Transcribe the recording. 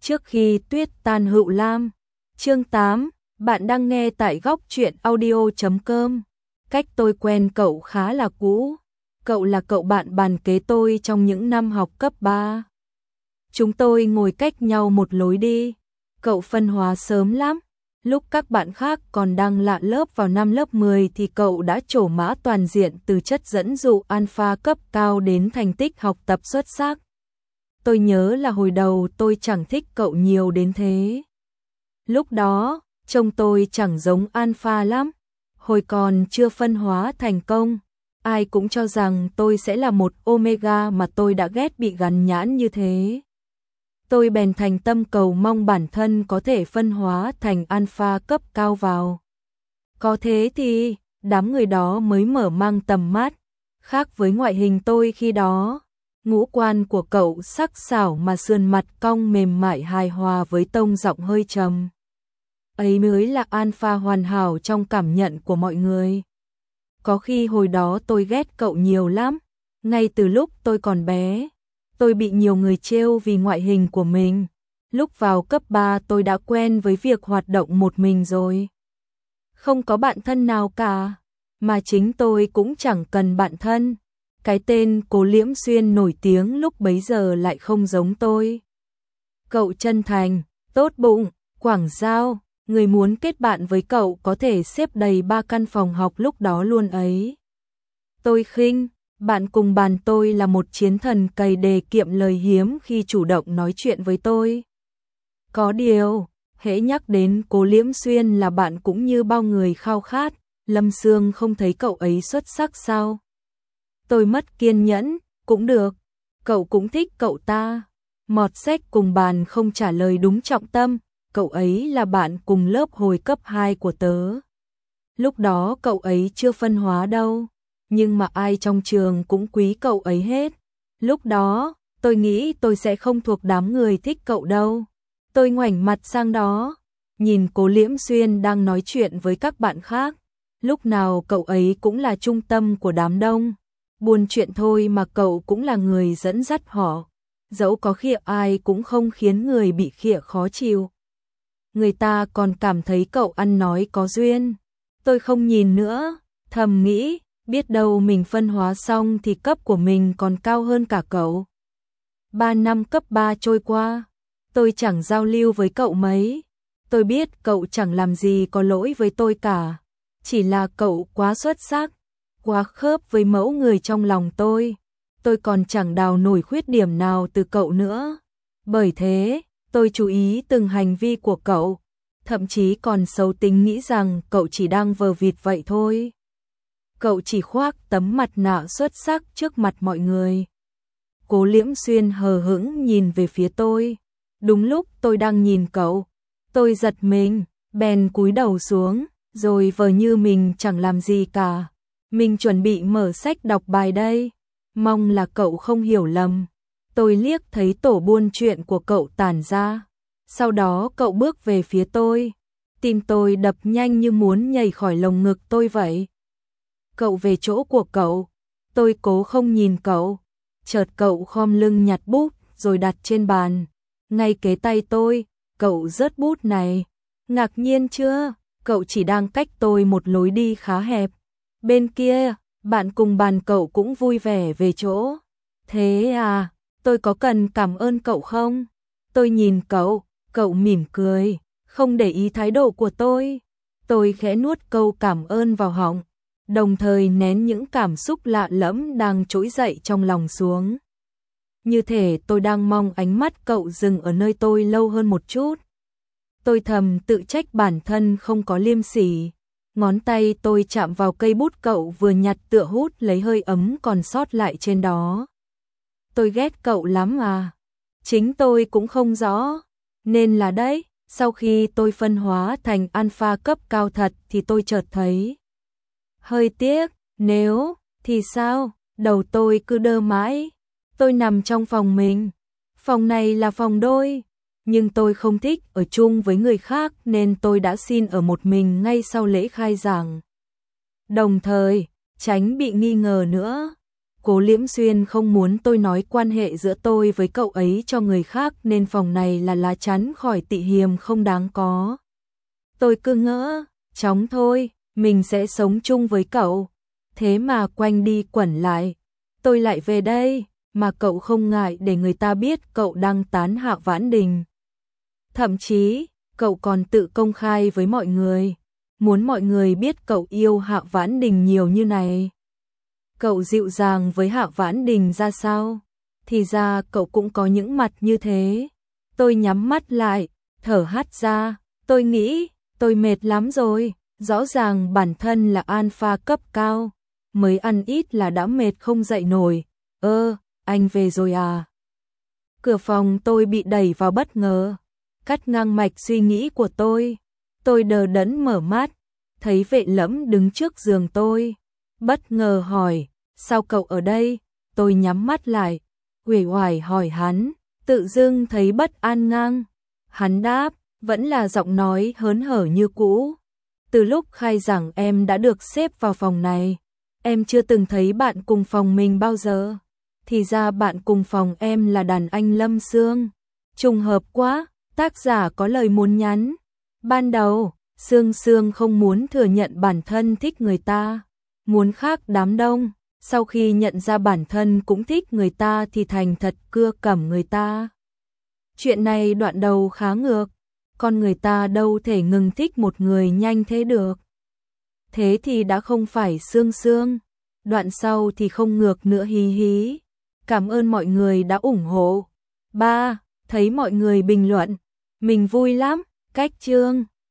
Trước khi tuyết tan hựu lam. Chương 8, bạn đang nghe tại góc truyện audio.com. Cách tôi quen cậu khá là cũ. Cậu là cậu bạn bàn kế tôi trong những năm học cấp 3. Chúng tôi ngồi cách nhau một lối đi. Cậu phân hóa sớm lắm. Lúc các bạn khác còn đang lạ lớp vào năm lớp 10 thì cậu đã trổ mã toàn diện từ chất dẫn dụ alpha cấp cao đến thành tích học tập xuất sắc. Tôi nhớ là hồi đầu tôi chẳng thích cậu nhiều đến thế. Lúc đó, trông tôi chẳng giống alpha lắm. Hồi còn chưa phân hóa thành công, ai cũng cho rằng tôi sẽ là một omega mà tôi đã ghét bị gắn nhãn như thế. Tôi bèn thành tâm cầu mong bản thân có thể phân hóa thành alpha cấp cao vào. Có thế thì, đám người đó mới mở mang tầm mắt. Khác với ngoại hình tôi khi đó, ngũ quan của cậu sắc sảo mà sườn mặt cong mềm mại hài hòa với tông giọng hơi trầm. Ấy mới là alpha hoàn hảo trong cảm nhận của mọi người. Có khi hồi đó tôi ghét cậu nhiều lắm. Ngay từ lúc tôi còn bé, tôi bị nhiều người trêu vì ngoại hình của mình. Lúc vào cấp 3 tôi đã quen với việc hoạt động một mình rồi. Không có bạn thân nào cả, mà chính tôi cũng chẳng cần bạn thân. Cái tên Cố Liễm Xuyên nổi tiếng lúc bấy giờ lại không giống tôi. Cậu chân thành, tốt bụng, quảng giao, người muốn kết bạn với cậu có thể xếp đầy 3 căn phòng học lúc đó luôn ấy. Tôi khinh, bạn cùng bàn tôi là một chiến thần cày đề kiệm lời hiếm khi chủ động nói chuyện với tôi. Có điều, hễ nhắc đến Cố Liễm Xuyên là bạn cũng như bao người khao khát, Lâm Sương không thấy cậu ấy xuất sắc sao? Tôi mất kiên nhẫn, cũng được, cậu cũng thích cậu ta. Mọt sách cùng bàn không trả lời đúng trọng tâm, cậu ấy là bạn cùng lớp hồi cấp 2 của tớ. Lúc đó cậu ấy chưa phân hóa đâu, nhưng mà ai trong trường cũng quý cậu ấy hết. Lúc đó, tôi nghĩ tôi sẽ không thuộc đám người thích cậu đâu. Tôi ngoảnh mặt sang đó, nhìn Cố Liễm Xuyên đang nói chuyện với các bạn khác. Lúc nào cậu ấy cũng là trung tâm của đám đông. Buồn chuyện thôi mà cậu cũng là người dẫn dắt họ. Dẫu có khịa ai cũng không khiến người bị khịa khó chịu. Người ta còn cảm thấy cậu ăn nói có duyên. Tôi không nhìn nữa, thầm nghĩ, biết đâu mình phân hóa xong thì cấp của mình còn cao hơn cả cậu. 3 năm cấp 3 trôi qua, tôi chẳng giao lưu với cậu mấy. Tôi biết cậu chẳng làm gì có lỗi với tôi cả. Chỉ là cậu quá xuất sắc, quá khớp với mẫu người trong lòng tôi. Tôi còn chẳng đào nổi khuyết điểm nào từ cậu nữa. Bởi thế, tôi chú ý từng hành vi của cậu, thậm chí còn xấu tính nghĩ rằng cậu chỉ đang vờ vịt vậy thôi. Cậu chỉ khoác tấm mặt nạ xuất sắc trước mặt mọi người. Cố Liễm Xuyên hờ hững nhìn về phía tôi. Đúng lúc tôi đang nhìn cậu, tôi giật mình, bèn cúi đầu xuống, rồi vờ như mình chẳng làm gì cả. Mình chuẩn bị mở sách đọc bài đây, mong là cậu không hiểu lầm. Tôi liếc thấy tổ buôn chuyện của cậu tản ra. Sau đó cậu bước về phía tôi. Tim tôi đập nhanh như muốn nhảy khỏi lồng ngực tôi vậy. Cậu về chỗ của cậu. Tôi cố không nhìn cậu. Chợt cậu khom lưng nhặt bút rồi đặt trên bàn. Ngay kế tay tôi, cậu rớt bút này. Ngạc nhiên chưa? Cậu chỉ đang cách tôi một lối đi khá hẹp. Bên kia, bạn cùng bàn cậu cũng vui vẻ về chỗ. Thế à? Tôi có cần cảm ơn cậu không? Tôi nhìn cậu, cậu mỉm cười, không để ý thái độ của tôi. Tôi khẽ nuốt câu cảm ơn vào họng, đồng thời nén những cảm xúc lạ lẫm đang trỗi dậy trong lòng xuống. Như thể tôi đang mong ánh mắt cậu dừng ở nơi tôi lâu hơn một chút. Tôi thầm tự trách bản thân không có liêm sỉ. Ngón tay tôi chạm vào cây bút cậu vừa nhặt tựa hút lấy hơi ấm còn sót lại trên đó. Tôi ghét cậu lắm à? Chính tôi cũng không rõ. Nên là đấy, sau khi tôi phân hóa thành alpha cấp cao thật thì tôi chợt thấy hơi tiếc, nếu, thì sao? Đầu tôi cứ đơ mãi. Tôi nằm trong phòng mình. Phòng này là phòng đôi, nhưng tôi không thích ở chung với người khác nên tôi đã xin ở một mình ngay sau lễ khai giảng. Đồng thời, tránh bị nghi ngờ nữa, Cố Liễm Xuyên không muốn tôi nói quan hệ giữa tôi với cậu ấy cho người khác nên phòng này là lá chắn khỏi tị hiềm không đáng có. Tôi cứ ngỡ, chóng thôi, mình sẽ sống chung với cậu. Thế mà quanh đi quẩn lại, tôi lại về đây, mà cậu không ngại để người ta biết cậu đang tán Hạ Vãn Đình. Thậm chí, cậu còn tự công khai với mọi người, muốn mọi người biết cậu yêu Hạ Vãn Đình nhiều như này. Cậu dịu dàng với Hạ Vãn Đình ra sao? Thì ra cậu cũng có những mặt như thế. Tôi nhắm mắt lại, thở hắt ra, tôi nghĩ, tôi mệt lắm rồi, rõ ràng bản thân là alpha cấp cao, mới ăn ít là đã mệt không dậy nổi. Anh về rồi à? Cửa phòng tôi bị đẩy vào bất ngờ, cắt ngang mạch suy nghĩ của tôi. Tôi đờ đẫn mở mắt, thấy Vệ Lẫm đứng trước giường tôi, bất ngờ hỏi, sao cậu ở đây? Tôi nhắm mắt lại, uể oải hỏi hắn, tự dưng thấy bất an ngang. Hắn đáp, vẫn là giọng nói hớn hở như cũ. Từ lúc khai giảng em đã được xếp vào phòng này, em chưa từng thấy bạn cùng phòng mình bao giờ. Thì ra bạn cùng phòng em là đàn anh Lâm Sương. Trùng hợp quá, tác giả có lời muốn nhắn. Ban đầu, Sương Sương không muốn thừa nhận bản thân thích người ta, muốn khác đám đông. Sau khi nhận ra bản thân cũng thích người ta thì thành thật cưa cẩm người ta. Chuyện này đoạn đầu khá ngược, con người ta đâu thể ngừng thích một người nhanh thế được. Thế thì đã không phải Sương Sương. Đoạn sau thì không ngược nữa, hí hí. Cảm ơn mọi người đã ủng hộ. 3. Thấy mọi người bình luận, mình vui lắm, cách chương.